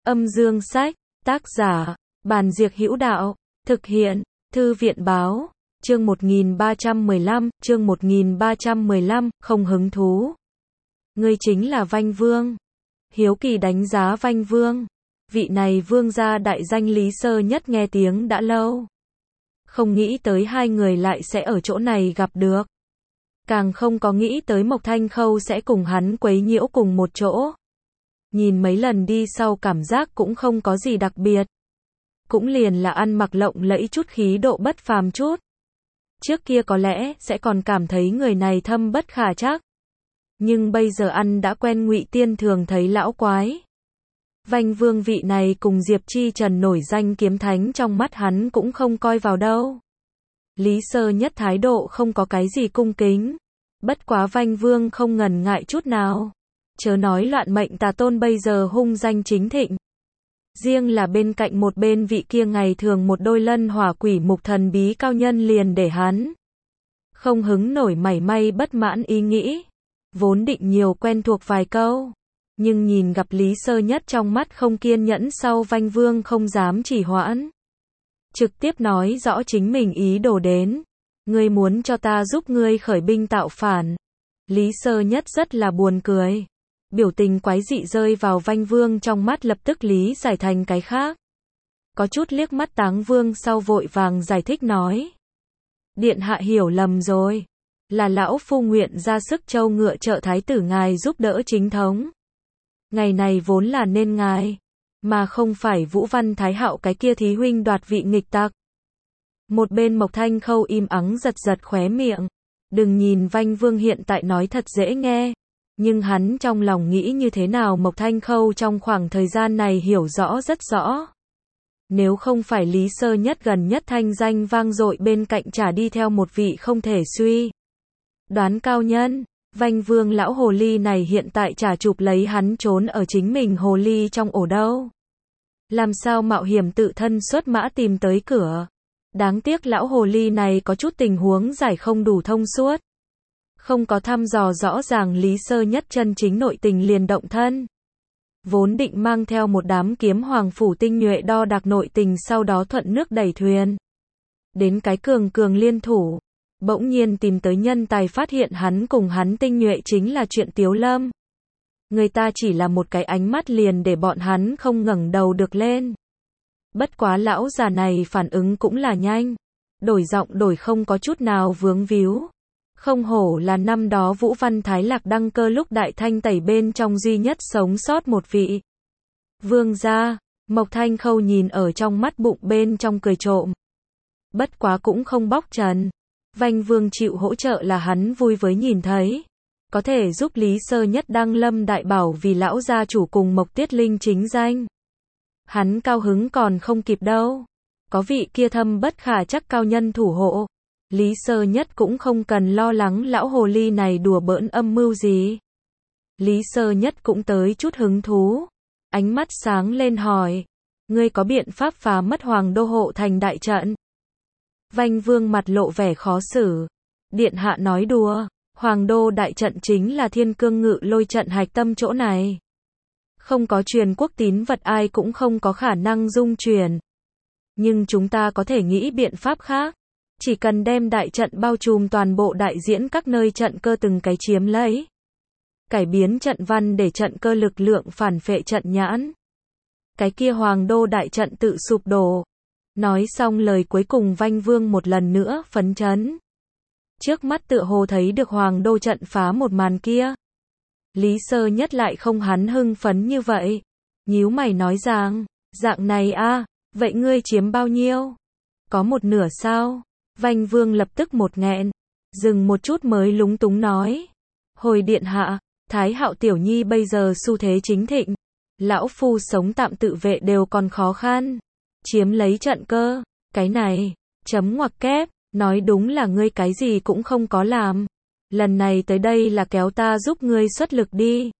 Âm dương sách, tác giả, Bàn Diệc Hữu Đạo, thực hiện, Thư viện Báo, chương 1315, không hứng thú. Ngươi chính là Vanh Vương. Hiếu kỳ đánh giá Vanh Vương. Vị này vương gia đại danh Lý Sơ Nhất nghe tiếng đã lâu. Không nghĩ tới hai người lại sẽ ở chỗ này gặp được. Càng không có nghĩ tới Mộc Thanh Khâu sẽ cùng hắn quấy nhiễu cùng một chỗ. Nhìn mấy lần đi sau cảm giác cũng không có gì đặc biệt. Cũng liền là ăn mặc lộng lẫy chút khí độ bất phàm chút. Trước kia có lẽ sẽ còn cảm thấy người này thâm bất khả trắc. Nhưng bây giờ ăn đã quen Ngụy Tiên thường thấy lão quái. Vanh Vương vị này cùng Diệp Chi Trần nổi danh kiếm thánh trong mắt hắn cũng không coi vào đâu. Lý Sơ Nhất thái độ không có cái gì cung kính. Bất quá Vanh Vương không ngần ngại chút nào. Chớ nói loạn mệnh tà tôn bây giờ hung danh chính thịnh. Riêng là bên cạnh một bên vị kia ngày thường một đôi lân hỏa quỷ mục thần bí cao nhân liền để hắn không hứng nổi mảy may bất mãn ý nghĩ. Vốn định nhiều quen thuộc vài câu. Nhưng nhìn gặp Lý Sơ Nhất trong mắt không kiên nhẫn sau Vanh Vương không dám chỉ hoãn. Trực tiếp nói rõ chính mình ý đồ đến. Ngươi muốn cho ta giúp ngươi khởi binh tạo phản. Lý Sơ Nhất rất là buồn cười. Biểu tình quái dị rơi vào Vanh Vương trong mắt lập tức lý giải thành cái khác. Có chút liếc mắt Táng Vương sau vội vàng giải thích nói. Điện hạ hiểu lầm rồi. Là lão phu nguyện ra sức châu ngựa trợ thái tử ngài giúp đỡ chính thống. Ngày này vốn là nên ngài. Mà không phải Vũ Văn Thái Hạo cái kia thí huynh đoạt vị nghịch tặc. Một bên Mộc Thanh Khâu im ắng giật giật khóe miệng. Đừng nhìn Vanh Vương hiện tại nói thật dễ nghe. Nhưng hắn trong lòng nghĩ như thế nào Mộc Thanh Khâu trong khoảng thời gian này hiểu rõ rất rõ. Nếu không phải Lý Sơ Nhất gần nhất thanh danh vang dội bên cạnh chả đi theo một vị không thể suy đoán cao nhân, Vanh Vương lão hồ ly này hiện tại chả chụp lấy hắn trốn ở chính mình hồ ly trong ổ đâu. Làm sao mạo hiểm tự thân xuất mã tìm tới cửa. Đáng tiếc lão hồ ly này có chút tình huống giải không đủ thông suốt. Không có thăm dò rõ ràng Lý Sơ Nhất chân chính nội tình liền động thân. Vốn định mang theo một đám kiếm hoàng phủ tinh nhuệ đo đạc nội tình sau đó thuận nước đẩy thuyền. Đến cái cường liên thủ. Bỗng nhiên tìm tới nhân tài phát hiện hắn cùng hắn tinh nhuệ chính là chuyện Tiếu Lâm. Người ta chỉ là một cái ánh mắt liền để bọn hắn không ngẩng đầu được lên. Bất quá lão già này phản ứng cũng là nhanh. Đổi giọng đổi không có chút nào vướng víu. Không hổ là năm đó Vũ Văn Thái Lạc đăng cơ lúc đại thanh tẩy bên trong duy nhất sống sót một vị. Vương gia, Mộc Thanh Khâu nhìn ở trong mắt bụng bên trong cười trộm. Bất quá cũng không bóc trần. Vanh Vương chịu hỗ trợ là hắn vui với nhìn thấy. Có thể giúp Lý Sơ Nhất đăng lâm đại bảo vì lão gia chủ cùng Mộc Tiết Linh chính danh. Hắn cao hứng còn không kịp đâu. Có vị kia thâm bất khả trắc cao nhân thủ hộ. Lý Sơ Nhất cũng không cần lo lắng lão hồ ly này đùa bỡn âm mưu gì. Lý Sơ Nhất cũng tới chút hứng thú. Ánh mắt sáng lên hỏi. Ngươi có biện pháp phá mất Hoàng Đô hộ thành đại trận? Vanh Vương mặt lộ vẻ khó xử. Điện hạ nói đùa. Hoàng Đô đại trận chính là Thiên Cương Ngự Lôi trận hạch tâm chỗ này. Không có truyền quốc tín vật ai cũng không có khả năng dung truyền. Nhưng chúng ta có thể nghĩ biện pháp khác. Chỉ cần đem đại trận bao trùm toàn bộ đại diễn các nơi trận cơ từng cái chiếm lấy. Cải biến trận văn để trận cơ lực lượng phản phệ trận nhãn. Cái kia Hoàng Đô đại trận tự sụp đổ. Nói xong lời cuối cùng Vanh Vương một lần nữa phấn chấn. Trước mắt tựa hồ thấy được Hoàng Đô trận phá một màn kia. Lý Sơ Nhất lại không hắn hưng phấn như vậy. Nhíu mày nói rằng, dạng này a, vậy ngươi chiếm bao nhiêu? Có một nửa sao? Vanh Vương lập tức một nghẹn, dừng một chút mới lúng túng nói. Hồi điện hạ, Thái Hạo tiểu nhi bây giờ xu thế chính thịnh. Lão phu sống tạm tự vệ đều còn khó khăn. Chiếm lấy trận cơ, cái này, chấm ngoặc kép, nói đúng là ngươi cái gì cũng không có làm. Lần này tới đây là kéo ta giúp ngươi xuất lực đi.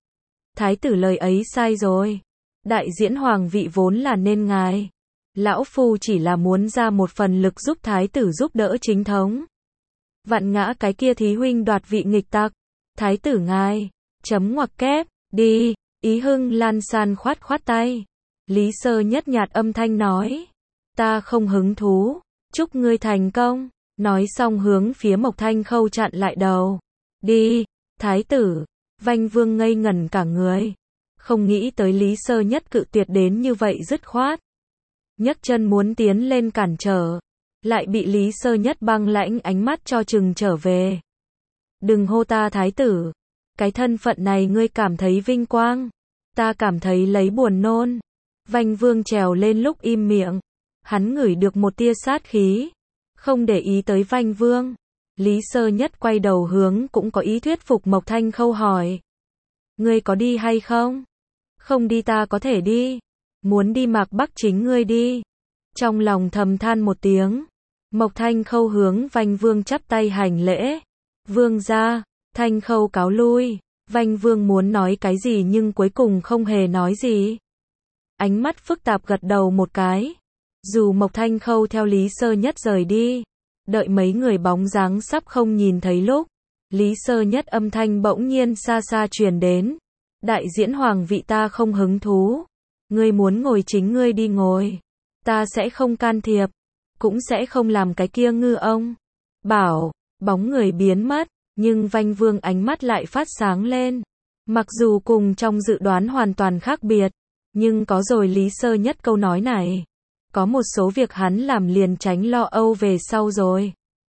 Thái tử lời ấy sai rồi. Đại diễn hoàng vị vốn là nên ngài. Lão phu chỉ là muốn ra một phần lực giúp thái tử giúp đỡ chính thống. Vạn ngã cái kia thí huynh đoạt vị nghịch tặc. Thái tử ngài, chấm ngoặc kép, đi, Ý Hưng Lan San khoát khoát tay. Lý Sơ Nhất nhạt âm thanh nói. Ta không hứng thú, chúc ngươi thành công. Nói xong hướng phía Mộc Thanh Khâu chặn lại đầu. Đi, thái tử. Vanh Vương ngây ngẩn cả người. Không nghĩ tới Lý Sơ Nhất cự tuyệt đến như vậy dứt khoát. Nhấc chân muốn tiến lên cản trở. Lại bị Lý Sơ Nhất băng lãnh ánh mắt cho chừng trở về. Đừng hô ta thái tử. Cái thân phận này ngươi cảm thấy vinh quang. Ta cảm thấy lấy buồn nôn. Vanh Vương trèo lên lúc im miệng. Hắn ngửi được một tia sát khí. Không để ý tới Vanh Vương. Lý Sơ Nhất quay đầu hướng cũng có ý thuyết phục Mộc Thanh Khâu hỏi. Ngươi có đi hay không? Không đi ta có thể đi. Muốn đi Mạc Bắc chính ngươi đi. Trong lòng thầm than một tiếng. Mộc Thanh Khâu hướng Vanh Vương chắp tay hành lễ. Vương gia, Thanh Khâu cáo lui. Vanh Vương muốn nói cái gì nhưng cuối cùng không hề nói gì. Ánh mắt phức tạp gật đầu một cái. Dù Mộc Thanh Khâu theo Lý Sơ Nhất rời đi. Đợi mấy người bóng dáng sắp không nhìn thấy lúc. Lý Sơ Nhất âm thanh bỗng nhiên xa xa truyền đến. Đại diễn hoàng vị ta không hứng thú. Ngươi muốn ngồi chính ngươi đi ngồi. Ta sẽ không can thiệp. Cũng sẽ không làm cái kia ngư ông. Bảo, bóng người biến mất. Nhưng Vanh Vương ánh mắt lại phát sáng lên. Mặc dù cùng trong dự đoán hoàn toàn khác biệt. Nhưng có rồi Lý Sơ Nhất câu nói này. Có một số việc hắn làm liền tránh lo âu về sau rồi.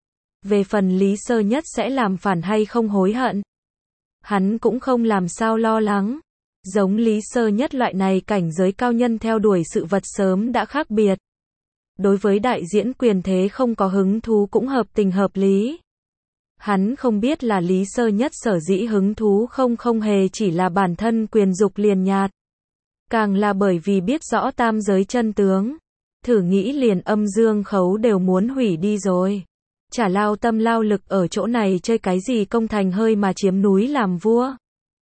Về phần Lý Sơ Nhất sẽ làm phản hay không hối hận. Hắn cũng không làm sao lo lắng. Giống Lý Sơ Nhất loại này cảnh giới cao nhân theo đuổi sự vật sớm đã khác biệt. Đối với đại diễn quyền thế không có hứng thú cũng hợp tình hợp lý. Hắn không biết là Lý Sơ Nhất sở dĩ hứng thú không hề chỉ là bản thân quyền dục liền nhạt. Càng là bởi vì biết rõ tam giới chân tướng. Thử nghĩ liền Âm Dương Khấu đều muốn hủy đi rồi. Chả lao tâm lao lực ở chỗ này chơi cái gì công thành hơi mà chiếm núi làm vua.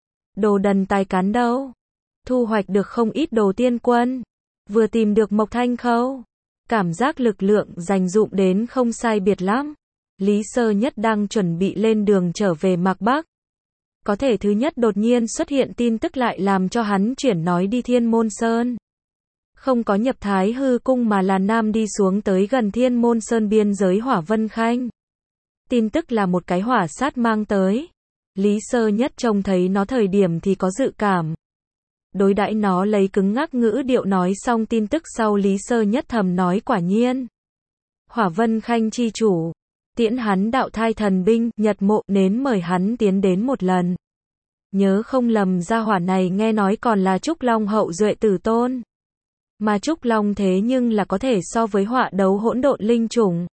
Đồ đần tài cán đâu. Thu hoạch được không ít đồ tiên quân. Vừa tìm được Mộc Thanh Khâu. Cảm giác lực lượng dành dụm đến không sai biệt lắm. Lý Sơ Nhất đang chuẩn bị lên đường trở về Mạc Bắc. Có thể thứ nhất đột nhiên xuất hiện tin tức lại làm cho hắn chuyển nói đi Thiên Môn Sơn. Không có nhập Thái Hư Cung mà là Nam đi xuống tới gần Thiên Môn Sơn biên giới Hỏa Vân Khanh. Tin tức là một cái hỏa sát mang tới. Lý Sơ Nhất trông thấy nó thời điểm thì có dự cảm. Đối đãi nó lấy cứng ngắc ngữ điệu nói xong tin tức sau Lý Sơ Nhất thầm nói quả nhiên. Hỏa Vân Khanh chi chủ. Tiễn hắn đạo thai thần binh, Nhật Mộ nến mời hắn tiến đến một lần. Nhớ không lầm gia hỏa này nghe nói còn là Trúc Long hậu duệ tử tôn. Mà Trúc Long thế nhưng là có thể so với họa đấu hỗn độn linh chủng.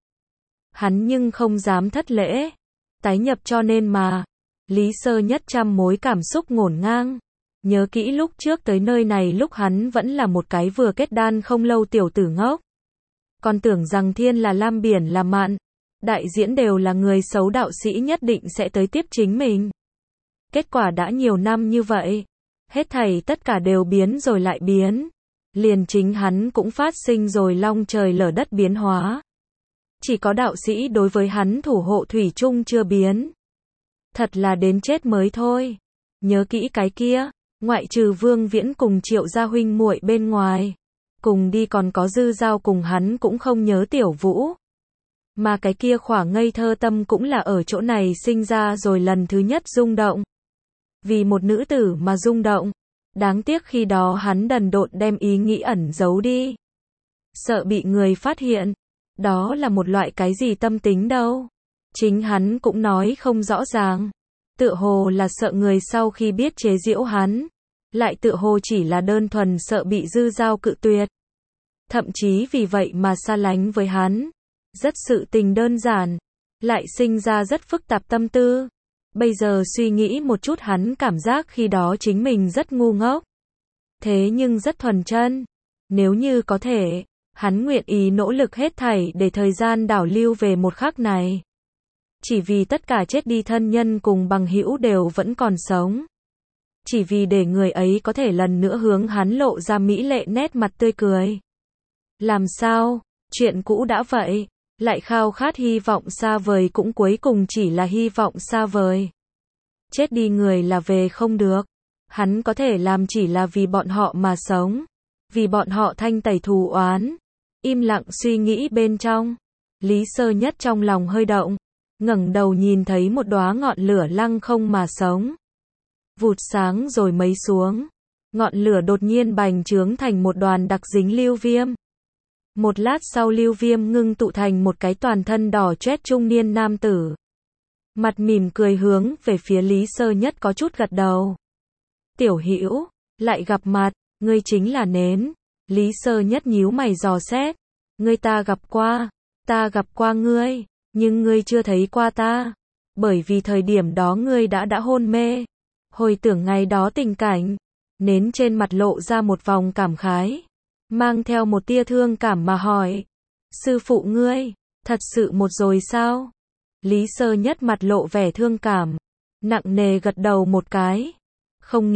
Hắn nhưng không dám thất lễ. Tái nhập cho nên mà. Lý Sơ Nhất trăm mối cảm xúc ngổn ngang. Nhớ kỹ lúc trước tới nơi này lúc hắn vẫn là một cái vừa kết đan không lâu tiểu tử ngốc. Còn tưởng rằng thiên là lam biển là mạn. Đại diễn đều là người xấu đạo sĩ nhất định sẽ tới tiếp chính mình. Kết quả đã nhiều năm như vậy. Hết thảy tất cả đều biến rồi lại biến. Liền chính hắn cũng phát sinh rồi long trời lở đất biến hóa. Chỉ có đạo sĩ đối với hắn thủ hộ thủy chung chưa biến. Thật là đến chết mới thôi. Nhớ kỹ cái kia, ngoại trừ Vương Viễn cùng Triệu gia huynh muội bên ngoài. Cùng đi còn có Dư Giao cùng hắn cũng không nhớ Tiểu Vũ. Mà cái kia khỏa ngây thơ tâm cũng là ở chỗ này sinh ra rồi lần thứ nhất rung động. Vì một nữ tử mà rung động. Đáng tiếc khi đó hắn đần độn đem ý nghĩ ẩn giấu đi. Sợ bị người phát hiện. Đó là một loại cái gì tâm tính đâu. Chính hắn cũng nói không rõ ràng. Tựa hồ là sợ người sau khi biết chế giễu hắn. Lại tựa hồ chỉ là đơn thuần sợ bị Dư Giao cự tuyệt. Thậm chí vì vậy mà xa lánh với hắn. Rất sự tình đơn giản. Lại sinh ra rất phức tạp tâm tư. Bây giờ suy nghĩ một chút hắn cảm giác khi đó chính mình rất ngu ngốc. Thế nhưng rất thuần chân. Nếu như có thể, hắn nguyện ý nỗ lực hết thảy để thời gian đảo lưu về một khắc này. Chỉ vì tất cả chết đi thân nhân cùng bằng hữu đều vẫn còn sống. Chỉ vì để người ấy có thể lần nữa hướng hắn lộ ra mỹ lệ nét mặt tươi cười. Làm sao, chuyện cũ đã vậy. Lại khao khát hy vọng xa vời cũng cuối cùng chỉ là hy vọng xa vời. Chết đi người là về không được. Hắn có thể làm chỉ là vì bọn họ mà sống. vì bọn họ thanh tẩy thù oán. Im lặng suy nghĩ bên trong. Lý Sơ Nhất trong lòng hơi động, ngẩng đầu nhìn thấy một đóa ngọn lửa lăng không mà sống. Vụt sáng rồi mấy xuống. Ngọn lửa đột nhiên bành trướng thành một đoàn đặc dính lưu viêm. Một lát sau lưu viêm ngưng tụ thành một cái toàn thân đỏ chét trung niên nam tử. Mặt mỉm cười hướng về phía Lý Sơ Nhất có chút gật đầu. Tiểu Hữu, lại gặp mặt, ngươi chính là Nến. Lý Sơ Nhất nhíu mày dò xét. Ngươi ta gặp qua ngươi, nhưng ngươi chưa thấy qua ta. Bởi vì thời điểm đó ngươi đã hôn mê. Hồi tưởng ngày đó tình cảnh, Nến trên mặt lộ ra một vòng cảm khái, mang theo một tia thương cảm mà hỏi. Sư phụ ngươi, thật sự một rồi sao? Lý Sơ Nhất mặt lộ vẻ thương cảm, nặng nề gật đầu một cái. Không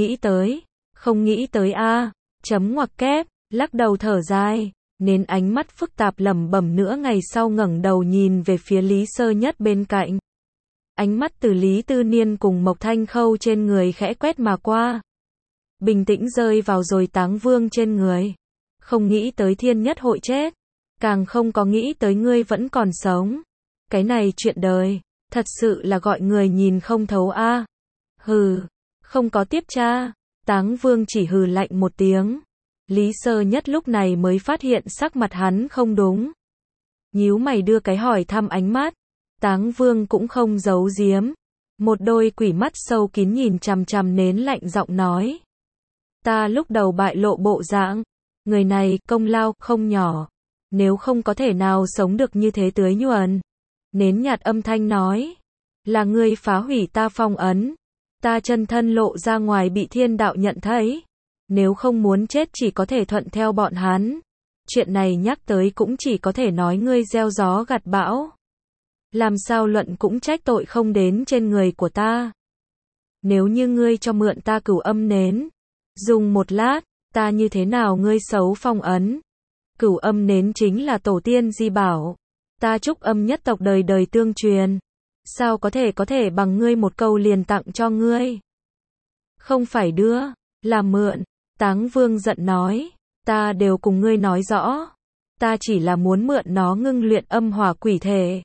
nghĩ tới a, chấm ngoặc kép, lắc đầu thở dài. Nến ánh mắt phức tạp lẩm bẩm nửa ngày sau ngẩng đầu nhìn về phía Lý Sơ Nhất bên cạnh. Ánh mắt từ Lý Tư Niên cùng Mộc Thanh Khâu trên người khẽ quét mà qua. Bình tĩnh rơi vào rồi Táng Vương trên người. Không nghĩ tới Thiên Nhất hội chết, càng không có nghĩ tới ngươi vẫn còn sống. Cái này chuyện đời, thật sự là gọi người nhìn không thấu a. Hừ, không có tiếp tra. Táng Vương chỉ hừ lạnh một tiếng. Lý Sơ Nhất lúc này mới phát hiện sắc mặt hắn không đúng. Nhíu mày đưa cái hỏi thăm ánh mắt. Táng Vương cũng không giấu giếm. Một đôi quỷ mắt sâu kín nhìn chằm chằm Nến lạnh giọng nói. Ta lúc đầu bại lộ bộ dạng. Người này công lao không nhỏ. Nếu không có thể nào sống được như thế tưới nhuần. Nến nhạt âm thanh nói. Là ngươi phá hủy ta phong ấn. Ta chân thân lộ ra ngoài bị thiên đạo nhận thấy. Nếu không muốn chết chỉ có thể thuận theo bọn hắn. Chuyện này nhắc tới cũng chỉ có thể nói ngươi gieo gió gặt bão. Làm sao luận cũng trách tội không đến trên người của ta. Nếu như ngươi cho mượn ta Cửu Âm Nến, dùng một lát, ta như thế nào ngươi xấu phong ấn. Cửu Âm Nến chính là tổ tiên di bảo. Ta Trúc Âm nhất tộc đời đời tương truyền. Sao có thể bằng ngươi một câu liền tặng cho ngươi. Không phải đưa, là mượn. Táng Vương giận nói. Ta đều cùng ngươi nói rõ. Ta chỉ là muốn mượn nó ngưng luyện âm hỏa quỷ thể.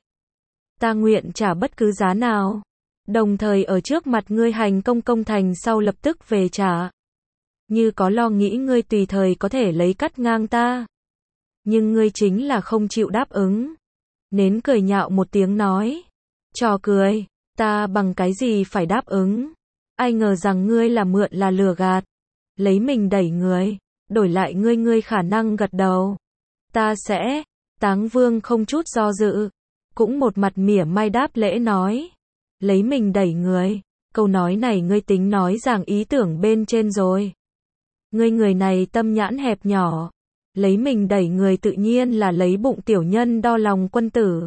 Ta nguyện trả bất cứ giá nào. Đồng thời ở trước mặt ngươi hành công thành sau lập tức về trả. Như có lo nghĩ ngươi tùy thời có thể lấy cắt ngang ta. Nhưng ngươi chính là không chịu đáp ứng. Nến cười nhạo một tiếng nói. Trò cười, ta bằng cái gì phải đáp ứng. Ai ngờ rằng ngươi là mượn là lừa gạt. Lấy mình đẩy người, đổi lại ngươi khả năng gật đầu. Ta sẽ, Táng Vương không chút do dự. Cũng một mặt mỉa mai đáp lễ nói. Lấy mình đẩy người, câu nói này ngươi tính nói rằng ý tưởng bên trên rồi. Ngươi người này tâm nhãn hẹp nhỏ. Lấy mình đẩy người tự nhiên là lấy bụng tiểu nhân đo lòng quân tử.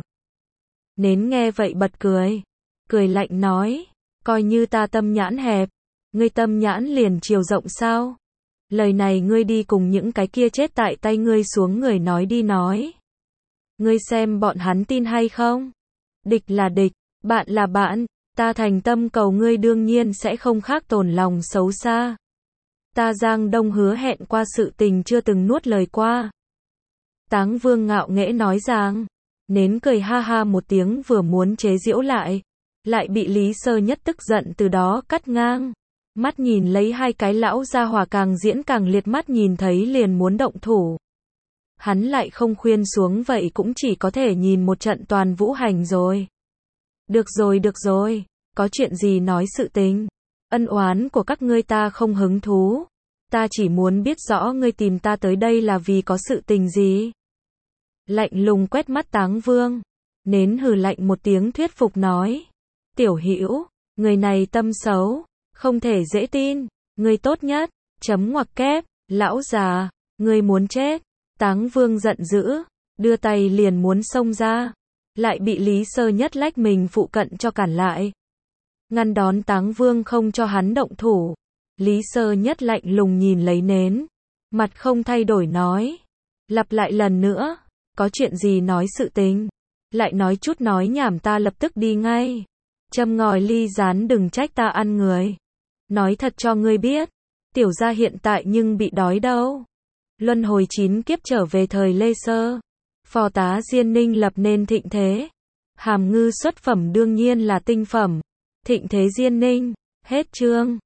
Nến nghe vậy bật cười. Cười lạnh nói. Coi như ta tâm nhãn hẹp. Ngươi tâm nhãn liền chiều rộng sao? Lời này ngươi đi cùng những cái kia chết tại tay ngươi xuống người nói đi nói. Ngươi xem bọn hắn tin hay không? Địch là địch, bạn là bạn. Ta thành tâm cầu ngươi đương nhiên sẽ không khác tổn lòng xấu xa. Ta Giang Đông hứa hẹn qua sự tình chưa từng nuốt lời qua. Táng Vương ngạo nghễ nói rằng. Nến cười ha ha một tiếng vừa muốn chế giễu lại. Lại bị Lý Sơ Nhất tức giận từ đó cắt ngang. Mắt nhìn lấy hai cái lão gia hỏa càng diễn càng liệt, mắt nhìn thấy liền muốn động thủ. Hắn lại không khuyên xuống vậy cũng chỉ có thể nhìn một trận toàn vũ hành rồi. Được rồi, có chuyện gì nói sự tình. Ân oán của các ngươi ta không hứng thú. Ta chỉ muốn biết rõ ngươi tìm ta tới đây là vì có sự tình gì. Lạnh lùng quét mắt Táng Vương. Nến hừ lạnh một tiếng thuyết phục nói. Tiểu Hữu, người này tâm xấu, không thể dễ tin. Ngươi tốt nhất, chấm ngoặc kép, lão già, ngươi muốn chết. Táng Vương giận dữ, đưa tay liền muốn xông ra. Lại bị Lý Sơ Nhất lách mình phụ cận cho cản lại. Ngăn đón Táng Vương không cho hắn động thủ. Lý Sơ Nhất lạnh lùng nhìn lấy Nến. Mặt không thay đổi nói. Lặp lại lần nữa. Có chuyện gì nói sự tình. Lại nói chút nói nhảm ta lập tức đi ngay. Châm ngòi ly rán đừng trách ta ăn người. Nói thật cho ngươi biết. Tiểu gia hiện tại nhưng bị đói đâu. luân hồi 9 kiếp trở về thời Lê Sơ. Phò tá Diên Ninh lập nên thịnh thế. Hàm Ngư xuất phẩm đương nhiên là tinh phẩm. Thịnh thế Diên Ninh. Hết chương.